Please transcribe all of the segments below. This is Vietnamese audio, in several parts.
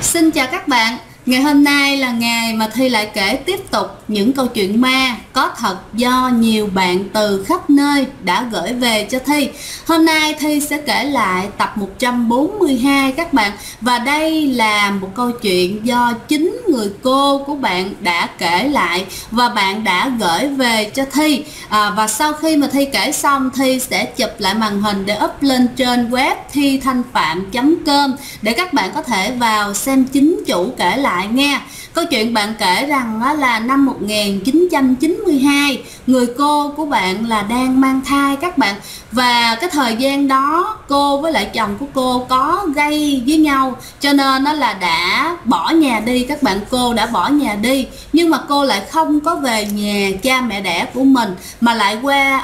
Xin chào các bạn. Ngày hôm nay là ngày mà Thi lại kể tiếp tục những câu chuyện ma có thật do nhiều bạn từ khắp nơi đã gửi về cho Thi. Hôm nay Thi sẽ kể lại tập 142 các bạn. Và đây là một câu chuyện do chính người cô của bạn đã kể lại và bạn đã gửi về cho Thi. Và sau khi mà Thi kể xong, Thi sẽ chụp lại màn hình để up lên trên web thithanhpham.com để các bạn có thể vào xem chính chủ kể lại nghe. Câu chuyện bạn kể rằng đó là năm 1992, người cô của bạn là đang mang thai các bạn. Và cái thời gian đó cô với lại chồng của cô có gây với nhau, cho nên nó là đã bỏ nhà đi các bạn. Cô đã bỏ nhà đi, nhưng mà cô lại không có về nhà cha mẹ đẻ của mình, mà lại qua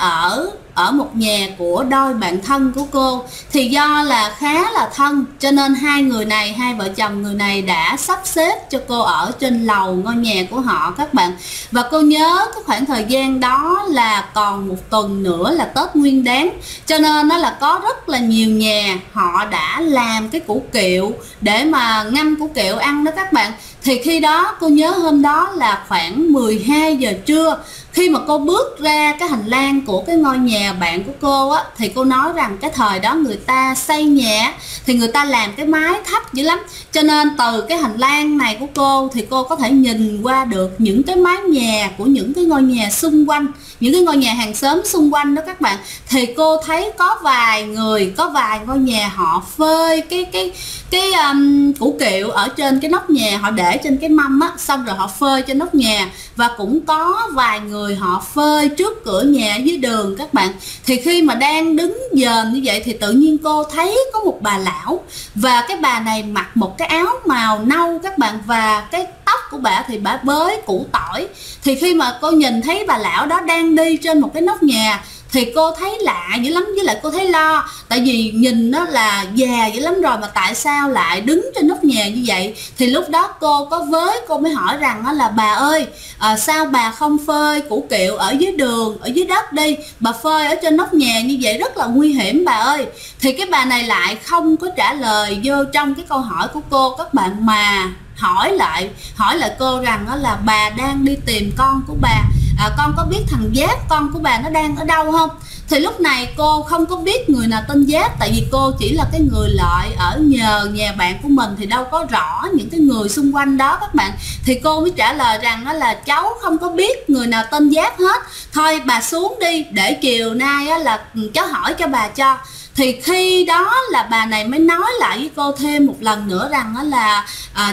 ở một nhà của đôi bạn thân của cô. Thì do là khá là thân, cho nên hai vợ chồng người này đã sắp xếp cho cô ở trên lầu ngôi nhà của họ các bạn. Và cô nhớ cái khoảng thời gian đó là còn một tuần nữa là Tết Nguyên Đán, cho nên nó là có rất là nhiều nhà họ đã làm cái củ kiệu để mà ngâm củ kiệu ăn đó các bạn. Thì khi đó cô nhớ hôm đó là khoảng 12 giờ trưa, khi mà cô bước ra cái hành lang của cái ngôi nhà bạn của cô á, thì cô nói rằng cái thời đó người ta xây nhà thì người ta làm cái mái thấp dữ lắm, cho nên từ cái hành lang này của cô thì cô có thể nhìn qua được những cái mái nhà của những cái ngôi nhà xung quanh, những cái ngôi nhà hàng xóm xung quanh đó các bạn. Thì cô thấy có vài ngôi nhà họ phơi cái củ kiệu ở trên cái nóc nhà, họ để trên cái mâm á, xong rồi họ phơi trên nóc nhà. Và cũng có vài người họ phơi trước cửa nhà dưới đường các bạn. Thì khi mà đang đứng dền như vậy thì tự nhiên cô thấy có một bà lão, và cái bà này mặc một cái áo màu nâu các bạn, và cái tóc của bà thì bà bới củ tỏi. Thì khi mà cô nhìn thấy bà lão đó đang đi trên một cái nóc nhà thì cô thấy lạ dữ lắm, với lại cô thấy lo, tại vì nhìn nó là già dữ lắm rồi mà tại sao lại đứng trên nóc nhà như vậy. Thì lúc đó cô mới hỏi rằng là bà ơi, sao bà không phơi củ kiệu ở dưới đường, ở dưới đất đi, bà phơi ở trên nóc nhà như vậy rất là nguy hiểm bà ơi. Thì cái bà này lại không có trả lời vô trong cái câu hỏi của cô các bạn, mà hỏi lại cô rằng đó là bà đang đi tìm con của bà, con có biết thằng Giáp con của bà nó đang ở đâu không. Thì lúc này cô không có biết người nào tên Giáp, tại vì cô chỉ là cái người lợi ở nhờ nhà bạn của mình, thì đâu có rõ những cái người xung quanh đó các bạn. Thì cô mới trả lời rằng đó là cháu không có biết người nào tên Giáp hết, thôi bà xuống đi để chiều nay là cháu hỏi cho bà cho. Thì khi đó là bà này mới nói lại với cô thêm một lần nữa rằng đó là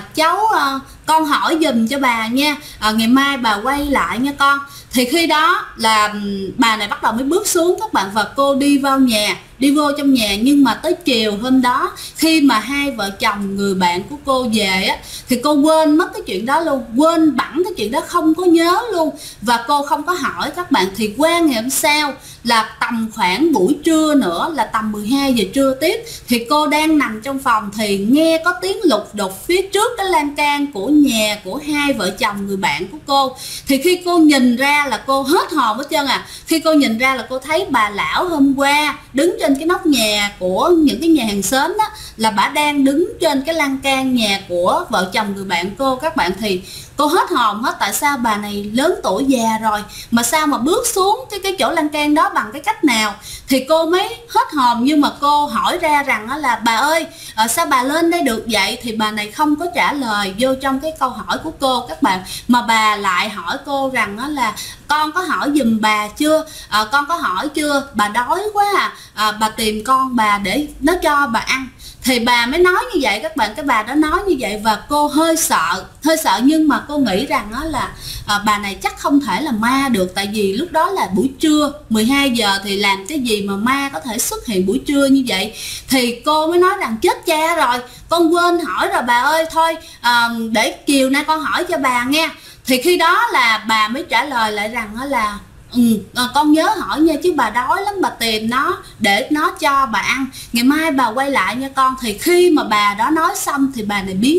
con hỏi giùm cho bà nha, ngày mai bà quay lại nha con. Thì khi đó là bà này bắt đầu mới bước xuống các bạn, và cô đi vô trong nhà. Nhưng mà tới chiều hôm đó, khi mà hai vợ chồng người bạn của cô về á, thì cô quên mất cái chuyện đó luôn, quên bẵng cái chuyện đó, không có nhớ luôn. Và cô không có hỏi các bạn. Thì qua ngày hôm sau là tầm khoảng buổi trưa nữa, là tầm 12 giờ trưa tiếp, thì cô đang nằm trong phòng thì nghe có tiếng lục đục phía trước cái lan can của nhà của hai vợ chồng người bạn của cô. Thì khi cô nhìn ra là cô hết hồn hết trơn khi cô nhìn ra là cô thấy bà lão hôm qua đứng trên cái nóc nhà của những cái nhà hàng xóm đó, là bà đang đứng trên cái lan can nhà của vợ chồng người bạn cô các bạn. Thì cô hết hồn hết, tại sao bà này lớn tuổi già rồi mà sao mà bước xuống cái chỗ lan can đó bằng cái cách nào. Thì cô mới hết hồn, nhưng mà cô hỏi ra rằng là bà ơi, sao bà lên đây được vậy. Thì bà này không có trả lời vô trong cái câu hỏi của cô các bạn, mà bà lại hỏi cô rằng là con có hỏi giùm bà chưa, con có hỏi chưa, bà đói quá bà tìm con bà để nó cho bà ăn. Thì bà mới nói như vậy các bạn, cái bà đó nói như vậy và cô hơi sợ, nhưng mà cô nghĩ rằng đó là bà này chắc không thể là ma được, tại vì lúc đó là buổi trưa 12 giờ thì làm cái gì mà ma có thể xuất hiện buổi trưa như vậy. Thì cô mới nói rằng chết cha rồi, con quên hỏi rồi bà ơi, thôi để chiều nay con hỏi cho bà nghe. Thì khi đó là bà mới trả lời lại rằng đó là con nhớ hỏi nha, chứ bà đói lắm, bà tìm nó để nó cho bà ăn, ngày mai bà quay lại nha con. Thì khi mà bà đó nói xong thì bà này biến mất các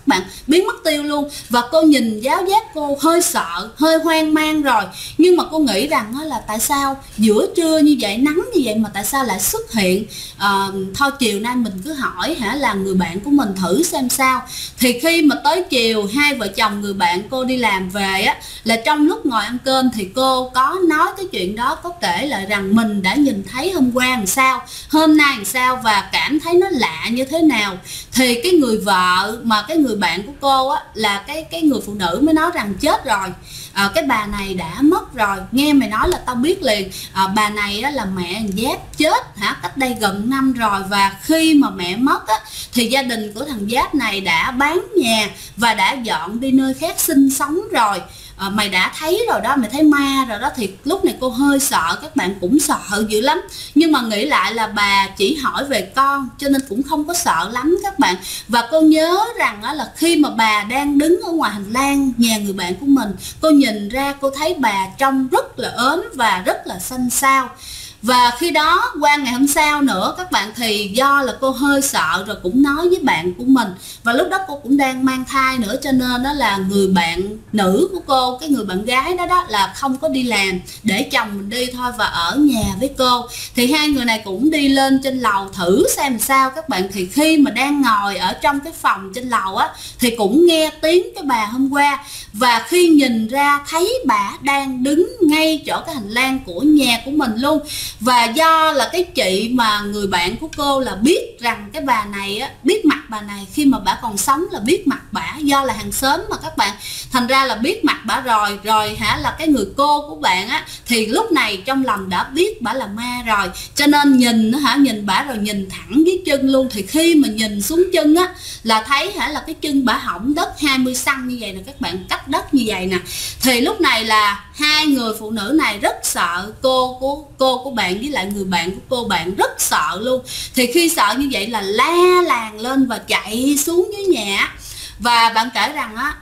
các bạn, biến mất tiêu luôn. Và cô nhìn giáo giác, cô hơi sợ, hơi hoang mang rồi, nhưng mà cô nghĩ rằng là tại sao giữa trưa như vậy, nắng như vậy mà tại sao lại xuất hiện. Thôi chiều nay mình cứ hỏi là người bạn của mình thử xem sao. Thì khi mà tới chiều, hai vợ chồng người bạn cô đi làm về á, là trong lúc ngồi ăn cơm thì cô có nói cái chuyện đó, có kể lại rằng mình đã nhìn thấy hôm qua làm sao, hôm nay làm sao và cảm thấy nó lạ như thế nào. Thì cái người vợ mà cái người bạn của cô á, là cái người phụ nữ mới nói rằng chết rồi, cái bà này đã mất rồi. Nghe mày nói là tao biết liền. Bà này á, là mẹ thằng Giáp chết cách đây gần năm rồi. Và khi mà mẹ mất á, thì gia đình của thằng Giáp này đã bán nhà và đã dọn đi nơi khác sinh sống rồi. Mày đã thấy rồi đó, mày thấy ma rồi đó. Thì lúc này cô hơi sợ, các bạn cũng sợ dữ lắm. Nhưng mà nghĩ lại là bà chỉ hỏi về con cho nên cũng không có sợ lắm các bạn. Và cô nhớ rằng là khi mà bà đang đứng ở ngoài hành lang nhà người bạn của mình, cô nhìn ra cô thấy bà trông rất là ốm và rất là xanh xao. Và khi đó qua ngày hôm sau nữa các bạn, thì do là cô hơi sợ rồi cũng nói với bạn của mình. Và lúc đó cô cũng đang mang thai nữa, cho nên đó là người bạn nữ của cô, cái người bạn gái đó là không có đi làm, để chồng mình đi thôi và ở nhà với cô. Thì hai người này cũng đi lên trên lầu thử xem sao các bạn. Thì khi mà đang ngồi ở trong cái phòng trên lầu á, thì cũng nghe tiếng cái bà hôm qua. Và khi nhìn ra thấy bà đang đứng ngay chỗ cái hành lang của nhà của mình luôn. Và do là cái chị mà người bạn của cô là biết rằng cái bà này á, biết mặt bà này khi mà bà còn sống, là biết mặt bà, do là hàng xóm mà các bạn, thành ra là biết mặt bà rồi là cái người cô của bạn á, thì lúc này trong lòng đã biết bà là ma rồi, cho nên nhìn bà rồi nhìn thẳng dưới chân luôn. Thì khi mà nhìn xuống chân á, là thấy là cái chân bà hỏng đất 20 cm như vậy nè các bạn, cách đất như vậy nè. Thì lúc này là hai người phụ nữ này rất sợ, cô của bạn với lại người bạn của cô bạn rất sợ luôn. Thì khi sợ như vậy là la làng lên và chạy xuống dưới nhà. Và bạn kể rằng á,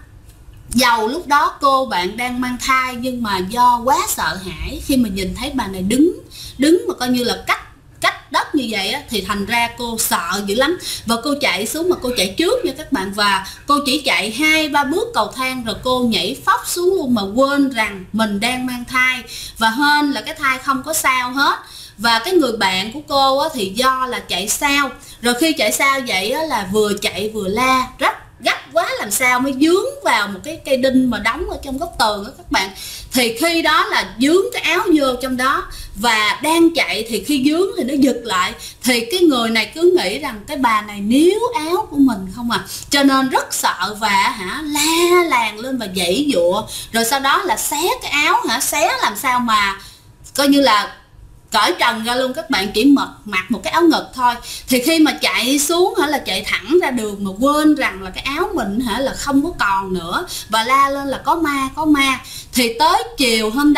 dầu lúc đó cô bạn đang mang thai, nhưng mà do quá sợ hãi khi mà nhìn thấy bà này đứng mà coi như là cách đất như vậy á, thì thành ra cô sợ dữ lắm. Và cô chạy xuống, mà cô chạy trước nha các bạn. Và cô chỉ chạy 2-3 bước cầu thang rồi cô nhảy phóc xuống luôn, mà quên rằng mình đang mang thai. Và hên là cái thai không có sao hết. Và cái người bạn của cô á, thì do là chạy sao, rồi khi chạy sao vậy á, là vừa chạy vừa la rất gấp quá, làm sao mới dướng vào một cái cây đinh mà đóng ở trong góc tường đó các bạn. Thì khi đó là dướng cái áo vô trong đó, và đang chạy thì khi dướng thì nó giật lại. Thì cái người này cứ nghĩ rằng cái bà này níu áo của mình không à, cho nên rất sợ và la làng lên và giãy giụa. Rồi sau đó là xé cái áo, xé làm sao mà coi như là cởi trần ra luôn các bạn, chỉ mặc một cái áo ngực thôi. Thì khi mà chạy xuống là chạy thẳng ra đường mà quên rằng là cái áo mình là không có còn nữa, và la lên là có ma. Thì tới chiều hôm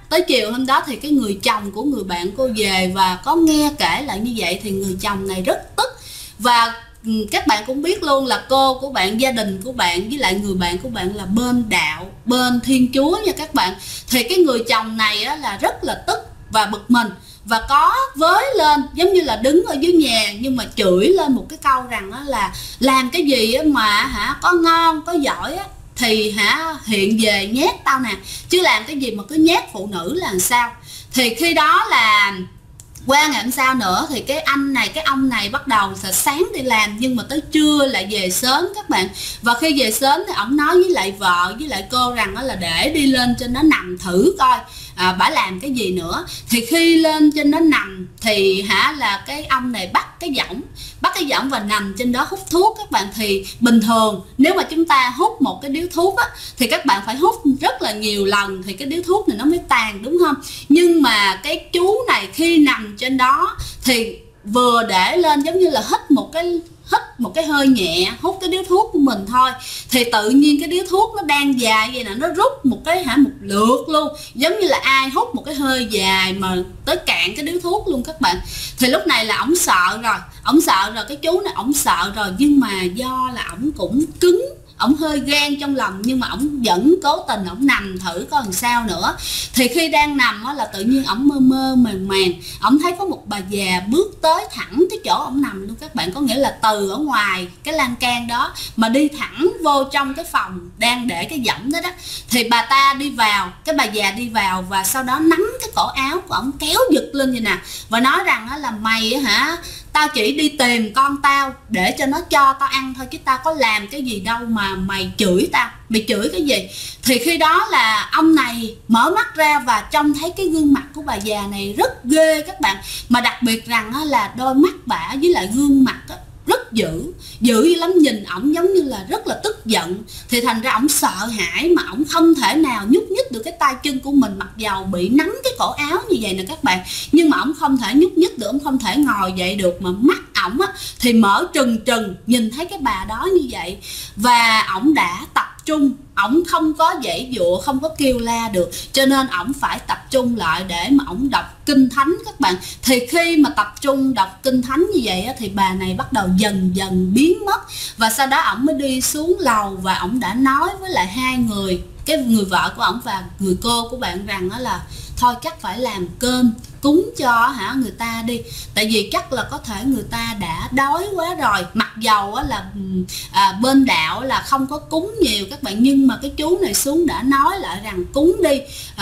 đó thì cái người chồng của người bạn cô về và có nghe kể lại như vậy, thì người chồng này rất tức. Và các bạn cũng biết luôn là cô của bạn, gia đình của bạn với lại người bạn của bạn là bên đạo, bên Thiên Chúa nha các bạn. Thì cái người chồng này á, là rất là tức và bực mình, và có với lên giống như là đứng ở dưới nhà, nhưng mà chửi lên một cái câu rằng á, là làm cái gì mà có ngon có giỏi á, thì hiện về nhát tao nè, chứ làm cái gì mà cứ nhát phụ nữ là làm sao. Thì khi đó là qua ngày hôm sau nữa, thì cái ông này bắt đầu là sáng đi làm, nhưng mà tới trưa lại về sớm các bạn. Và khi về sớm thì ổng nói với lại vợ với lại cô rằng là để đi lên trên nó nằm thử coi bả làm cái gì nữa. Thì khi lên trên nó nằm thì là cái ông này bắt cái võng và nằm trên đó hút thuốc các bạn. Thì bình thường nếu mà chúng ta hút một cái điếu thuốc á, thì các bạn phải hút rất là nhiều lần thì cái điếu thuốc này nó mới tàn, đúng không? Nhưng mà cái chú này khi nằm trên đó thì vừa để lên giống như là hít một cái hơi nhẹ, hút cái điếu thuốc của mình thôi, thì tự nhiên cái điếu thuốc nó đang dài vậy nè, nó rút một lượt luôn, giống như là ai hút một cái hơi dài mà tới cạn cái điếu thuốc luôn các bạn. Thì lúc này là ổng sợ rồi, cái chú này ổng sợ rồi, nhưng mà do là ổng cũng cứng, ổng hơi ghen trong lòng, nhưng mà ổng vẫn cố tình ổng nằm thử coi làm sao nữa. Thì khi đang nằm là tự nhiên ổng mơ mơ màng màng, ổng thấy có một bà già bước tới thẳng cái chỗ ổng nằm luôn các bạn. Có nghĩa là từ ở ngoài cái lan can đó mà đi thẳng vô trong cái phòng đang để cái võng đó đó. Thì bà ta đi vào, cái bà già đi vào và sau đó nắm cái cổ áo của ổng kéo giật lên vậy nè, và nói rằng là mày hả, tao chỉ đi tìm con tao để cho nó cho tao ăn thôi, chứ tao có làm cái gì đâu mà mày chửi tao, mày chửi cái gì. Thì khi đó là ông này mở mắt ra và trông thấy cái gương mặt của bà già này rất ghê các bạn. Mà đặc biệt rằng là đôi mắt bả với lại gương mặt rất dữ lắm, nhìn ổng giống như là rất là tức giận. Thì thành ra ổng sợ hãi mà ổng không thể nào nhúc nhích được cái tay chân của mình, mặc dầu bị nắm cái cổ áo như vậy nè các bạn. Nhưng mà ổng không thể nhúc nhích được, ổng không thể ngồi dậy được, mà mắt ổng thì mở trừng trừng nhìn thấy cái bà đó như vậy. Và ổng đã tập trung, ổng không có giãy giụa, không có kêu la được, cho nên ổng phải tập trung lại để mà ổng đọc kinh thánh các bạn. Thì khi mà tập trung đọc kinh thánh như vậy thì bà này bắt đầu dần dần biến mất. Và sau đó ổng mới đi xuống lầu và ổng đã nói với lại hai người, cái người vợ của ổng và người cô của bạn rằng là thôi chắc phải làm cơm cúng cho người ta đi, tại vì chắc là có thể người ta đã đói quá rồi. Mặc dầu là bên đạo là không có cúng nhiều các bạn, nhưng mà cái chú này xuống đã nói lại rằng cúng đi,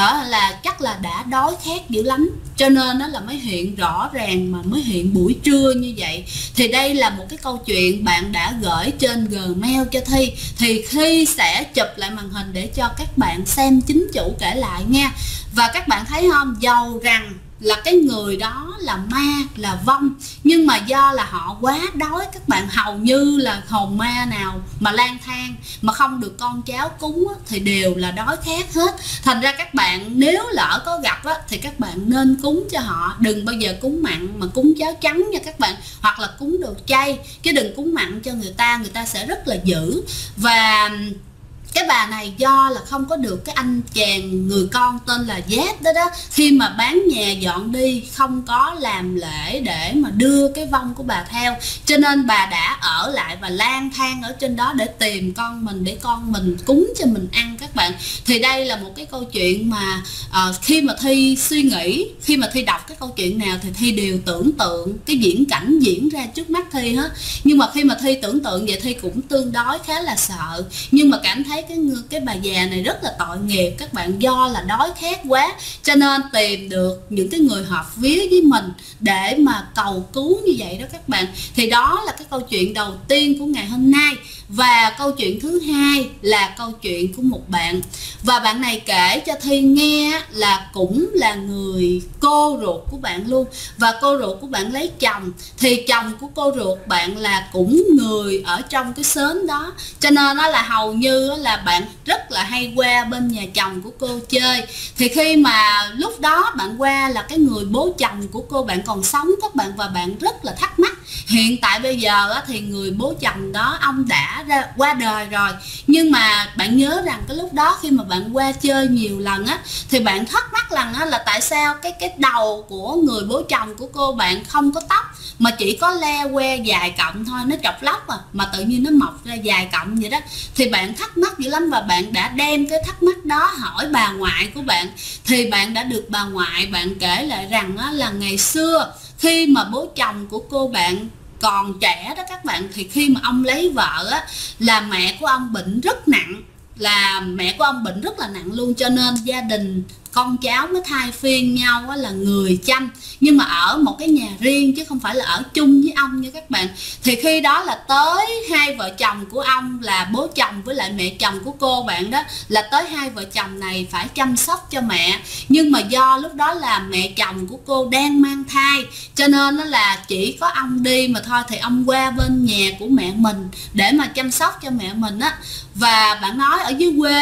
là chắc là đã đói khát dữ lắm, cho nên nó là mới hiện rõ ràng, mà mới hiện buổi trưa như vậy. Thì đây là một cái câu chuyện bạn đã gửi trên Gmail cho Thi, thì Thi sẽ chụp lại màn hình để cho các bạn xem chính chủ kể lại nha. Và các bạn thấy không, dầu rằng là cái người đó là ma, là vong, nhưng mà do là họ quá đói các bạn, hầu như là hồn ma nào mà lang thang mà không được con cháu cúng thì đều là đói khát hết. Thành ra các bạn nếu lỡ có gặp thì các bạn nên cúng cho họ, đừng bao giờ cúng mặn mà cúng cháo trắng nha các bạn, hoặc là cúng đồ chay, chứ đừng cúng mặn cho người ta sẽ rất là dữ. Và cái bà này do là không có được cái anh chàng người con tên là Z đó, khi mà bán nhà dọn đi không có làm lễ để mà đưa cái vong của bà theo, cho nên bà đã ở lại và lang thang ở trên đó để tìm con mình, để con mình cúng cho mình ăn các bạn. Thì đây là một cái câu chuyện mà khi mà Thi suy nghĩ, khi mà Thi đọc cái câu chuyện nào thì Thi đều tưởng tượng cái diễn cảnh diễn ra trước mắt Thi hết. Nhưng mà khi mà Thi tưởng tượng vậy Thi cũng tương đối khá là sợ, nhưng mà cảm thấy cái bà già này rất là tội nghiệp các bạn, do là đói khát quá cho nên tìm được những cái người hợp vía với mình để mà cầu cứu như vậy đó các bạn. Thì đó là cái câu chuyện đầu tiên của ngày hôm nay. Và câu chuyện thứ hai là câu chuyện của một bạn, và bạn này kể cho Thi nghe là cũng là người cô ruột của bạn luôn, và cô ruột của bạn lấy chồng, thì chồng của cô ruột bạn là cũng người ở trong cái xóm đó, cho nên nó là hầu như là bạn rất là hay qua bên nhà chồng của cô chơi. Thì khi mà lúc đó bạn qua là cái người bố chồng của cô bạn còn sống các bạn, và bạn rất là thắc mắc, hiện tại bây giờ thì người bố chồng đó ông đã qua đời rồi, nhưng mà bạn nhớ rằng cái lúc đó khi mà bạn qua chơi nhiều lần thì bạn thắc mắc rằng là tại sao cái đầu của người bố chồng của cô bạn không có tóc mà chỉ có le que dài cọng thôi, nó chọc lóc mà tự nhiên nó mọc ra dài cọng vậy đó. Thì bạn thắc mắc dữ lắm, và bạn đã đem cái thắc mắc đó hỏi bà ngoại của bạn. Thì bạn đã được bà ngoại bạn kể lại rằng là ngày xưa khi mà bố chồng của cô bạn còn trẻ đó các bạn, thì khi mà ông lấy vợ là mẹ của ông bệnh rất nặng, là mẹ của ông bệnh rất là nặng luôn, cho nên gia đình con cháu mới thay phiên nhau là người chăm, nhưng mà ở một cái nhà riêng chứ không phải là ở chung với ông nha các bạn. Thì khi đó là tới hai vợ chồng của ông là bố chồng với lại mẹ chồng của cô bạn đó, là tới hai vợ chồng này phải chăm sóc cho mẹ, nhưng mà do lúc đó là mẹ chồng của cô đang mang thai, cho nên nó là chỉ có ông đi mà thôi. Thì ông qua bên nhà của mẹ mình để mà chăm sóc cho mẹ mình Và bạn nói ở dưới quê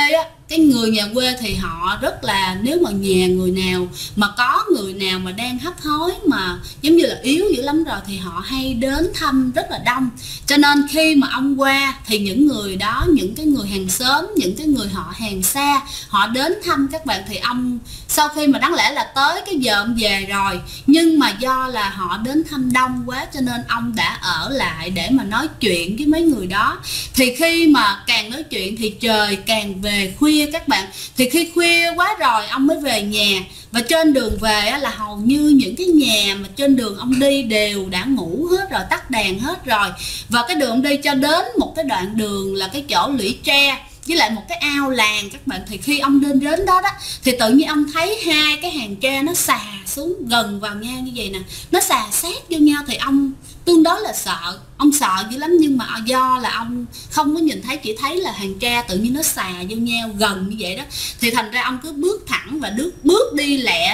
cái người nhà quê thì họ rất là, nếu mà nhà người nào mà có người nào mà đang hấp hối mà giống như là yếu dữ lắm rồi thì họ hay đến thăm rất là đông. Cho nên khi mà ông qua thì những người đó, những cái người hàng xóm, những cái người họ hàng xa, họ đến thăm các bạn, thì ông sau khi mà đáng lẽ là tới cái giờ ông về rồi, nhưng mà do là họ đến thăm đông quá cho nên ông đã ở lại để mà nói chuyện với mấy người đó. Thì khi mà càng nói chuyện thì trời càng về khuya các bạn, thì khi khuya quá rồi ông mới về nhà. Và trên đường về là hầu như những cái nhà mà trên đường ông đi đều đã ngủ hết rồi, tắt đèn hết rồi. Và cái đường ông đi cho đến một cái đoạn đường là cái chỗ lũy tre với lại một cái ao làng các bạn, thì khi ông đến đó thì tự nhiên ông thấy hai cái hàng tre nó xà xuống gần vào nhau như vậy nè, nó xà sát vô nhau, thì ông tương đối là sợ. Ông sợ dữ lắm, nhưng mà do là ông không có nhìn thấy, chỉ thấy là hàng tre tự nhiên nó xà vô nhau gần như vậy đó, thì thành ra ông cứ bước thẳng và bước đi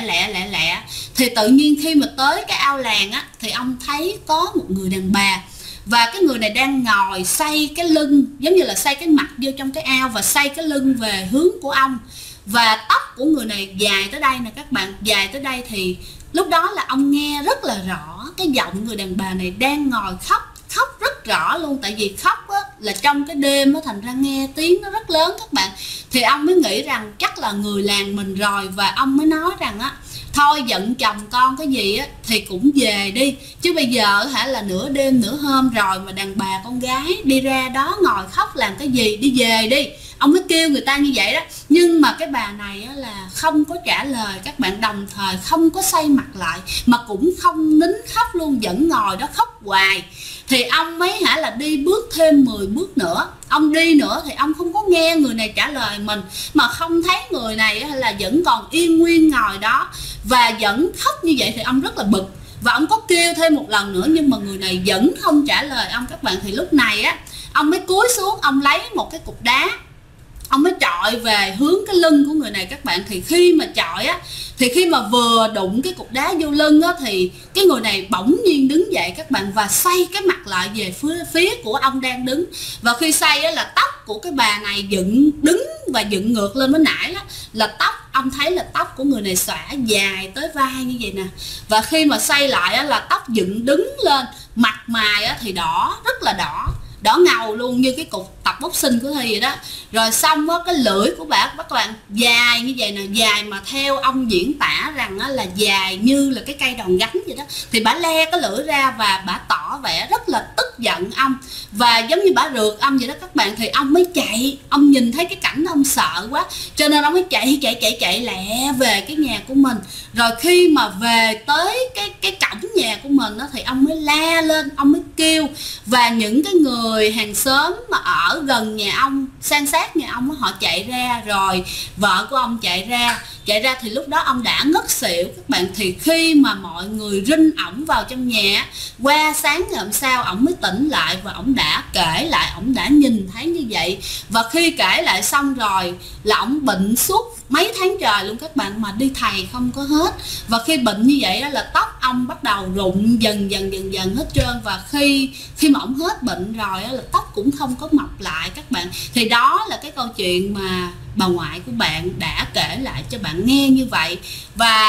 lẹ. Thì tự nhiên khi mà tới cái ao làng thì ông thấy có một người đàn bà, và cái người này đang ngồi xoay cái lưng, giống như là xoay cái mặt vô trong cái ao và xoay cái lưng về hướng của ông. Và tóc của người này dài tới đây nè các bạn, dài tới đây. Thì lúc đó là ông nghe rất là rõ cái giọng người đàn bà này đang ngồi khóc rất rõ luôn. Tại vì khóc là trong cái đêm thành ra nghe tiếng nó rất lớn các bạn. Thì ông mới nghĩ rằng chắc là người làng mình rồi, và ông mới nói rằng thôi giận chồng con cái gì thì cũng về đi, chứ bây giờ là nửa đêm nửa hôm rồi mà đàn bà con gái đi ra đó ngồi khóc làm cái gì, đi về đi. Ông mới kêu người ta như vậy đó. Nhưng mà cái bà này là không có trả lời các bạn, đồng thời không có xoay mặt lại mà cũng không nín khóc luôn, vẫn ngồi đó khóc hoài. Thì ông mới là đi bước thêm 10 bước nữa. Ông đi nữa thì ông không có nghe người này trả lời mình, mà không thấy người này là vẫn còn yên nguyên ngồi đó và vẫn khóc như vậy. Thì ông rất là bực, và ông có kêu thêm một lần nữa nhưng mà người này vẫn không trả lời ông các bạn. Thì lúc này ông mới cúi xuống, ông lấy một cái cục đá, ông mới chọi về hướng cái lưng của người này các bạn. Thì khi mà chọi thì khi mà vừa đụng cái cục đá vô lưng thì cái người này bỗng nhiên đứng dậy các bạn, và xoay cái mặt lại về phía của ông đang đứng. Và khi xoay là tóc của cái bà này dựng đứng và dựng ngược lên. Mới nãy là tóc, ông thấy là tóc của người này xõa dài tới vai như vậy nè, và khi mà xoay lại là tóc dựng đứng lên, mặt mày thì đỏ, rất là đỏ ngầu luôn, như cái cục tập boxing của Thi vậy đó. Rồi xong cái lưỡi của bà các bạn dài như vậy nè, dài mà theo ông diễn tả rằng là dài như là cái cây đòn gánh vậy đó. Thì bà le cái lưỡi ra và bà tỏ vẻ rất là tức giận ông, và giống như bà rượt ông vậy đó các bạn. Thì ông mới chạy, ông nhìn thấy cái cảnh đó ông sợ quá, cho nên ông mới chạy lẹ về cái nhà của mình. Rồi khi mà về tới cái cổng nhà của mình thì ông mới la lên, ông mới kêu. Và những cái người hàng xóm mà ở gần nhà ông, san sát nhà ông, họ chạy ra, rồi vợ của ông chạy ra thì lúc đó ông đã ngất xỉu các bạn. Thì khi mà mọi người rinh ổng vào trong nhà, qua sáng ngày hôm sau ổng mới tỉnh lại, và ổng đã kể lại ổng đã nhìn thấy như vậy. Và khi kể lại xong rồi là ổng bệnh suốt mấy tháng trời luôn các bạn, mà đi thầy không có hết. Và khi bệnh như vậy là tóc ông bắt đầu rụng dần hết trơn. Và khi mà ổng hết bệnh rồi là tóc cũng không có mọc lại các bạn. Thì đó là cái câu chuyện mà bà ngoại của bạn đã kể lại cho bạn nghe như vậy. Và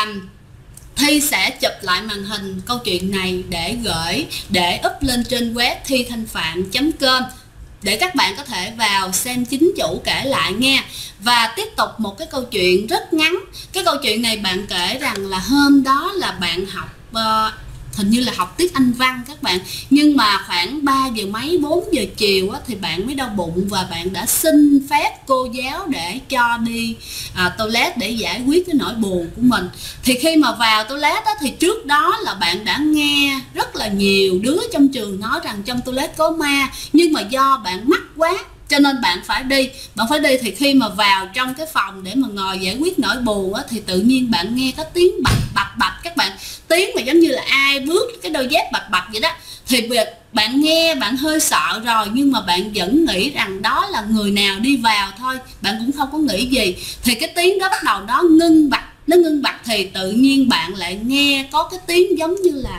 Thi sẽ chụp lại màn hình câu chuyện này để up lên trên web thithanhpham.com để các bạn có thể vào xem chính chủ kể lại nghe. Và tiếp tục một cái câu chuyện rất ngắn. Cái câu chuyện này bạn kể rằng là hôm đó là bạn học hình như là học tiết Anh văn các bạn, nhưng mà khoảng 3 giờ mấy 4 giờ chiều thì bạn mới đau bụng, và bạn đã xin phép cô giáo để cho đi toilet để giải quyết cái nỗi buồn của mình. Thì khi mà vào toilet thì trước đó là bạn đã nghe rất là nhiều đứa trong trường nói rằng trong toilet có ma, nhưng mà do bạn mắc quá cho nên bạn phải đi. Thì khi mà vào trong cái phòng để mà ngồi giải quyết nỗi buồn thì tự nhiên bạn nghe có tiếng bạch các bạn, tiếng mà giống như là ai bước cái đôi dép bạch vậy đó. Thì bạn nghe bạn hơi sợ rồi, nhưng mà bạn vẫn nghĩ rằng đó là người nào đi vào thôi, bạn cũng không có nghĩ gì. Thì cái tiếng đó bắt đầu nó ngưng bặt, thì tự nhiên bạn lại nghe có cái tiếng giống như là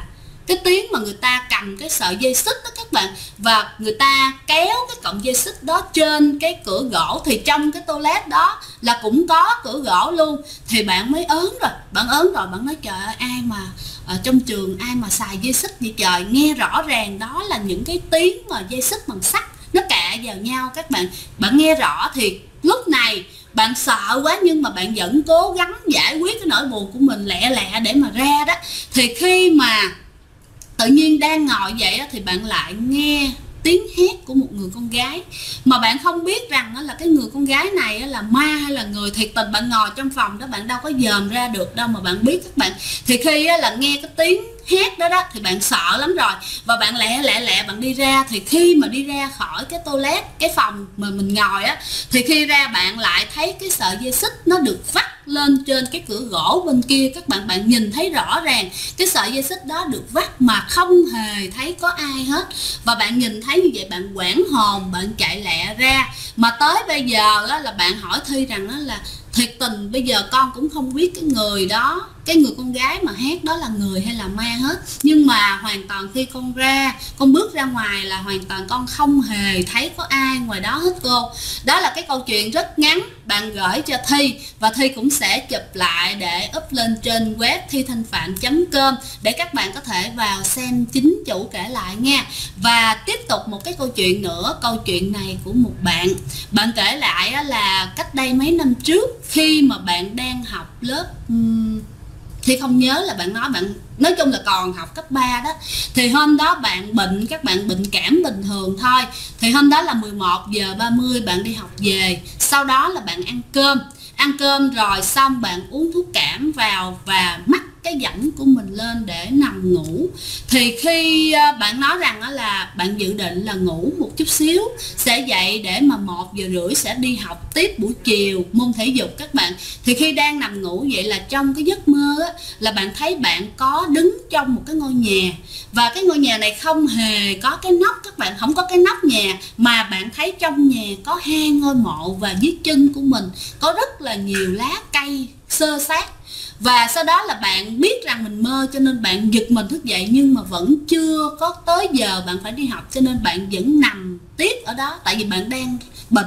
cái tiếng mà người ta cầm cái sợi dây xích đó các bạn, và người ta kéo cái cọng dây xích đó trên cái cửa gỗ, thì trong cái toilet đó là cũng có cửa gỗ luôn. Thì bạn mới ớn rồi, bạn nói trời ơi, ai mà ở trong trường ai mà xài dây xích vậy trời, nghe rõ ràng đó là những cái tiếng mà dây xích bằng sắt nó cạ vào nhau các bạn. Bạn nghe rõ thì lúc này bạn sợ quá, nhưng mà bạn vẫn cố gắng giải quyết cái nỗi buồn của mình lẹ lẹ để mà ra đó. Thì khi mà tự nhiên đang ngồi vậy thì bạn lại nghe tiếng hét của một người con gái, mà bạn không biết rằng là cái người con gái này là ma hay là người. Thiệt tình bạn ngồi trong phòng đó, bạn đâu có dòm ra được đâu mà bạn biết các bạn. Thì khi là nghe cái tiếng hét đó thì bạn sợ lắm rồi, và bạn lẹ bạn đi ra. Thì khi mà đi ra khỏi cái toilet, cái phòng mà mình ngồi thì khi ra bạn lại thấy cái sợi dây xích nó được vắt lên trên cái cửa gỗ bên kia các bạn. Bạn nhìn thấy rõ ràng cái sợi dây xích đó được vắt mà không hề thấy có ai hết, và bạn nhìn thấy như vậy bạn hoảng hồn, bạn chạy lẹ ra. Mà tới bây giờ là bạn hỏi Thi rằng là thiệt tình bây giờ con cũng không biết cái người đó, cái người con gái mà hét đó là người hay là ma hết. Nhưng mà hoàn toàn khi con bước ra ngoài là hoàn toàn con không hề thấy có ai ngoài đó hết cô. Đó là cái câu chuyện rất ngắn bạn gửi cho Thi, và Thi cũng sẽ chụp lại để up lên trên web thithanhpham.com để các bạn có thể vào xem chính chủ kể lại nha. Và tiếp tục một cái câu chuyện nữa, câu chuyện này của một bạn kể lại là cách đây mấy năm trước, khi mà bạn đang học lớp thì không nhớ là bạn nói chung là còn học cấp 3 đó. Thì hôm đó bạn bệnh, các bạn bệnh cảm bình thường thôi. Thì hôm đó là 11:30 bạn đi học về, sau đó là bạn ăn cơm rồi xong bạn uống thuốc cảm vào và mắc cái dẫn của mình lên để nằm ngủ. Thì khi bạn nói rằng là bạn dự định là ngủ một chút xíu, sẽ dậy để mà 1:30 sẽ đi học tiếp buổi chiều môn thể dục các bạn. Thì khi đang nằm ngủ vậy là trong cái giấc mơ là bạn thấy bạn có đứng trong một cái ngôi nhà, và cái ngôi nhà này không hề có cái nóc các bạn, không có cái nóc nhà, mà bạn thấy trong nhà có 2 ngôi mộ, và dưới chân của mình có rất là nhiều lá cây xơ xác. Và sau đó là bạn biết rằng mình mơ, cho nên bạn giật mình thức dậy, nhưng mà vẫn chưa có tới giờ bạn phải đi học, cho nên bạn vẫn nằm tiếp ở đó. Tại vì bạn đang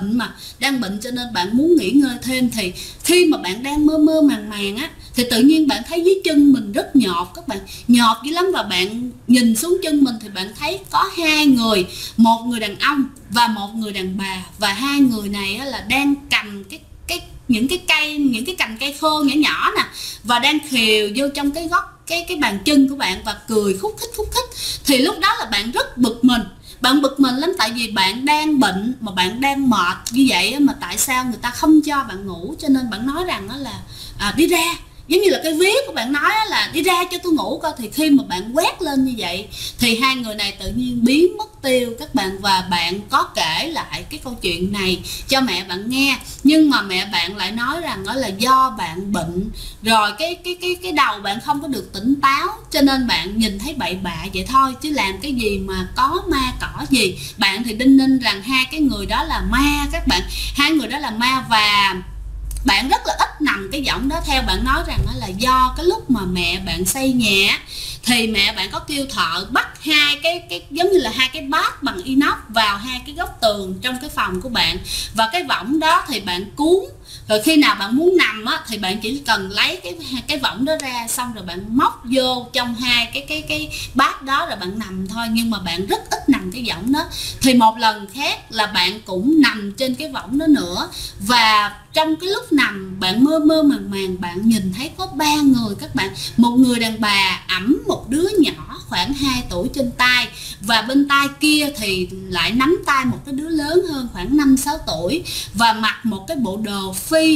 bệnh cho nên bạn muốn nghỉ ngơi thêm. Thì khi mà bạn đang mơ màng thì tự nhiên bạn thấy dưới chân mình rất nhọt các bạn, nhọt dữ lắm. Và bạn nhìn xuống chân mình thì bạn thấy có 2 người, một người đàn ông và một người đàn bà, và 2 người này là đang cầm những cái cành cây khô nhỏ nhỏ nè, và đang khều vô trong cái góc cái bàn chân của bạn và cười khúc khích. Thì lúc đó là bạn rất bực mình, bạn bực mình lắm, tại vì bạn đang bệnh mà bạn đang mệt như vậy mà tại sao người ta không cho bạn ngủ. Cho nên bạn nói rằng là đi ra, giống như là cái vía của bạn nói là đi ra cho tôi ngủ coi. Thì khi mà bạn quét lên như vậy thì 2 người này tự nhiên biến mất tiêu các bạn. Và bạn có kể lại cái câu chuyện này cho mẹ bạn nghe, nhưng mà mẹ bạn lại nói rằng đó là do bạn bệnh rồi cái đầu bạn không có được tỉnh táo, cho nên bạn nhìn thấy bậy bạ vậy thôi, chứ làm cái gì mà có ma cỏ gì. Bạn thì đinh ninh rằng 2 cái người đó là ma các bạn, 2 người đó là ma. Và bạn rất là ít nằm cái võng đó. Theo bạn nói rằng là do cái lúc mà mẹ bạn xây nhà thì mẹ bạn có kêu thợ bắt 2 cái giống như là 2 cái bát bằng inox vào 2 cái góc tường trong cái phòng của bạn, và cái võng đó thì bạn cuốn, rồi khi nào bạn muốn nằm thì bạn chỉ cần lấy cái võng đó ra, xong rồi bạn móc vô trong 2 cái bát đó rồi bạn nằm thôi. Nhưng mà bạn rất ít nằm cái võng đó. Thì một lần khác là bạn cũng nằm trên cái võng đó nữa, và trong cái lúc nằm bạn mơ màng bạn nhìn thấy có 3 người các bạn. Một người đàn bà ẵm một đứa nhỏ khoảng 2 tuổi trên tay, và bên tay kia thì lại nắm tay một cái đứa lớn hơn khoảng 5-6 tuổi, và mặc một cái bộ đồ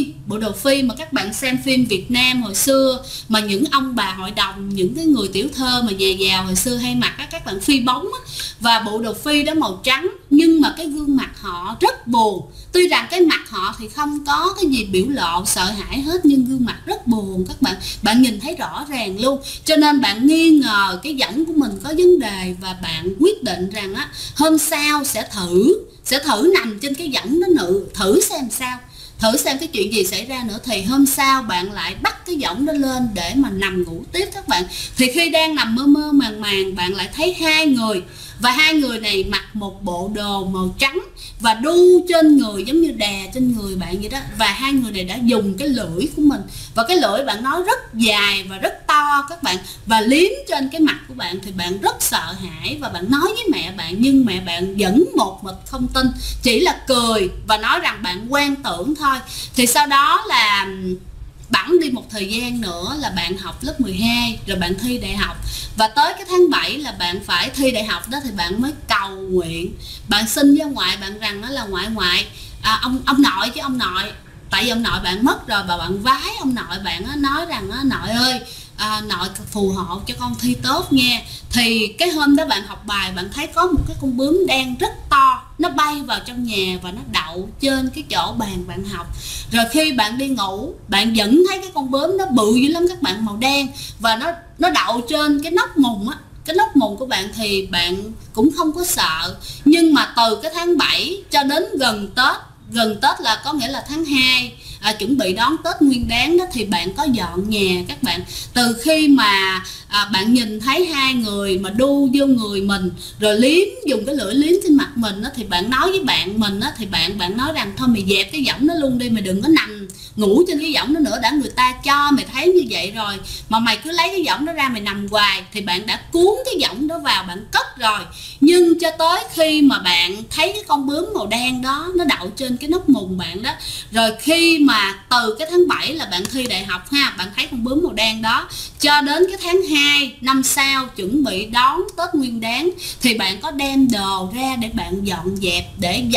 phi mà các bạn xem phim Việt Nam hồi xưa mà những ông bà hội đồng, những cái người tiểu thơ mà già hồi xưa hay mặc các bạn, phi bóng và bộ đồ phi đó màu trắng, nhưng mà cái gương mặt họ rất buồn. Tuy rằng cái mặt họ thì không có cái gì biểu lộ sợ hãi hết, nhưng gương mặt rất buồn các bạn, bạn nhìn thấy rõ ràng luôn. Cho nên bạn nghi ngờ cái võng của mình có vấn đề, và bạn quyết định rằng hôm sau sẽ thử nằm trên cái võng đó thử xem sao. Thử xem cái chuyện gì xảy ra nữa. Thì hôm sau bạn lại bắt cái võng đó lên để mà nằm ngủ tiếp các bạn. Thì khi đang nằm mơ mơ màng màng, bạn lại thấy hai người, và hai người này mặc một bộ đồ màu trắng và đu trên người, giống như đè trên người bạn vậy đó. Và hai người này đã dùng cái lưỡi của mình, và cái lưỡi bạn nói rất dài và rất to các bạn, và liếm trên cái mặt của bạn. Thì bạn rất sợ hãi và bạn nói với mẹ bạn, nhưng mẹ bạn vẫn một mực không tin, chỉ là cười và nói rằng bạn quen tưởng thôi. Thì sau đó là bẵng đi một thời gian nữa là bạn học lớp 12, rồi bạn thi đại học. Và tới cái tháng 7 là bạn phải thi đại học đó, thì bạn mới cầu nguyện, bạn xin với ông ngoại bạn rằng đó là ngoại ông nội chứ ông nội, tại vì ông nội bạn mất rồi, và bạn vái ông nội bạn nói rằng nội ơi, nội phù hộ cho con thi tốt nha. Thì cái hôm đó bạn học bài, bạn thấy có một cái con bướm đen rất to, nó bay vào trong nhà và nó đậu trên cái chỗ bàn bạn học. Rồi khi bạn đi ngủ, bạn vẫn thấy cái con bướm nó bự dữ lắm các bạn, màu đen, và nó đậu trên cái nóc mùng á, cái nóc mùng của bạn. Thì bạn cũng không có sợ. Nhưng mà từ cái tháng 7 cho đến gần Tết là có nghĩa là tháng 2, chuẩn bị đón Tết Nguyên Đán đó, thì bạn có dọn nhà các bạn. Từ khi mà bạn nhìn thấy hai người mà đu vô người mình, rồi dùng cái lưỡi liếm trên mặt mình đó, thì bạn nói với bạn mình đó, thì bạn nói rằng thôi mày dẹp cái võng nó luôn đi, mày đừng có nằm ngủ trên cái võng đó nữa, đã người ta cho mày thấy như vậy rồi mà mày cứ lấy cái võng đó ra mày nằm hoài. Thì bạn đã cuốn cái võng đó vào, bạn cất rồi. Nhưng cho tới khi mà bạn thấy cái con bướm màu đen đó nó đậu trên cái nóc mùng bạn đó, rồi khi mà từ cái tháng 7 là bạn thi đại học ha, bạn thấy con bướm màu đen đó, cho đến cái tháng 2 năm sau chuẩn bị đón Tết Nguyên Đán, thì bạn có đem đồ ra để bạn dọn dẹp,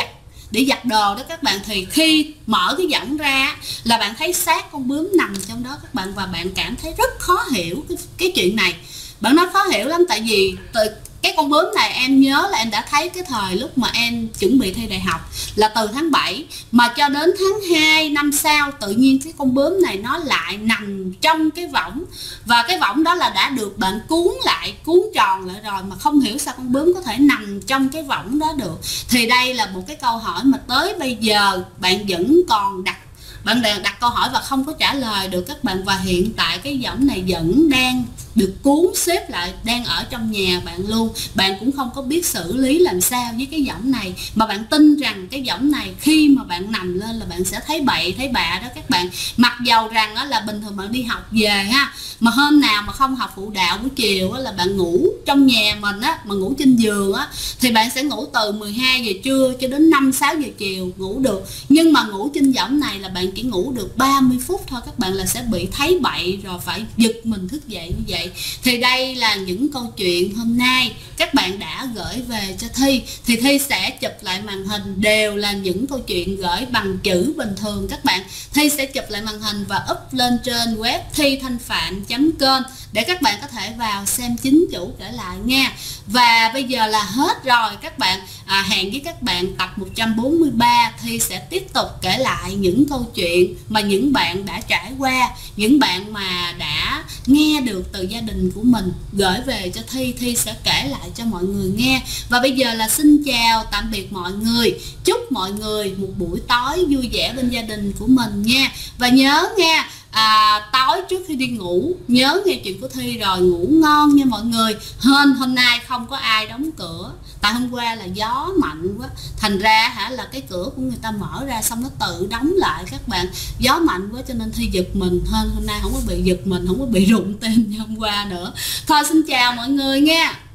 để giặt đồ đó các bạn. Thì khi mở cái võng ra là bạn thấy xác con bướm nằm trong đó các bạn, và bạn cảm thấy rất khó hiểu cái chuyện này. Bạn nói khó hiểu lắm, tại vì cái con bướm này em nhớ là em đã thấy cái thời lúc mà em chuẩn bị thi đại học, là từ tháng 7 mà cho đến tháng 2 năm sau, tự nhiên cái con bướm này nó lại nằm trong cái võng. Và cái võng đó là đã được bạn cuốn tròn lại rồi, mà không hiểu sao con bướm có thể nằm trong cái võng đó được. Thì đây là một cái câu hỏi mà tới bây giờ bạn vẫn còn đặt câu hỏi và không có trả lời được các bạn. Và hiện tại cái võng này vẫn đang được cuốn xếp lại, đang ở trong nhà bạn luôn. Bạn cũng không có biết xử lý làm sao với cái võng này, mà bạn tin rằng cái võng này khi mà bạn nằm lên là bạn sẽ thấy bậy thấy bạ đó các bạn. Mặc dầu rằng đó là bình thường bạn đi học về ha, mà hôm nào mà không học phụ đạo buổi chiều á, là bạn ngủ trong nhà mình á, mà ngủ trên giường á, thì bạn sẽ ngủ từ 12 giờ trưa cho đến 5-6 giờ chiều ngủ được. Nhưng mà ngủ trên võng này là bạn chỉ ngủ được 30 phút thôi các bạn, là sẽ bị thấy bậy rồi phải giật mình thức dậy như vậy. Thì đây là những câu chuyện hôm nay các bạn đã gửi về cho Thi. Thì Thi sẽ chụp lại màn hình, đều là những câu chuyện gửi bằng chữ bình thường các bạn. Thi sẽ chụp lại màn hình và up lên trên web thithanhpham.com để các bạn có thể vào xem chính chủ kể lại nha. Và bây giờ là hết rồi các bạn. Hẹn với các bạn tập 143, Thi sẽ tiếp tục kể lại những câu chuyện mà những bạn đã trải qua, những bạn mà đã nghe được từ gia đình của mình gửi về cho Thi. Thi sẽ kể lại cho mọi người nghe. Và bây giờ là xin chào tạm biệt mọi người, chúc mọi người một buổi tối vui vẻ bên gia đình của mình nha. Và nhớ nha, tối trước khi đi ngủ nhớ nghe chuyện của Thi rồi ngủ ngon nha mọi người. Hôm nay không có ai đóng cửa, tại hôm qua là gió mạnh quá, thành ra là cái cửa của người ta mở ra xong nó tự đóng lại các bạn. Gió mạnh quá cho nên Thi giật mình. Hôm nay không có bị giật mình, không có bị rụng tên như hôm qua nữa. Thôi xin chào mọi người nha.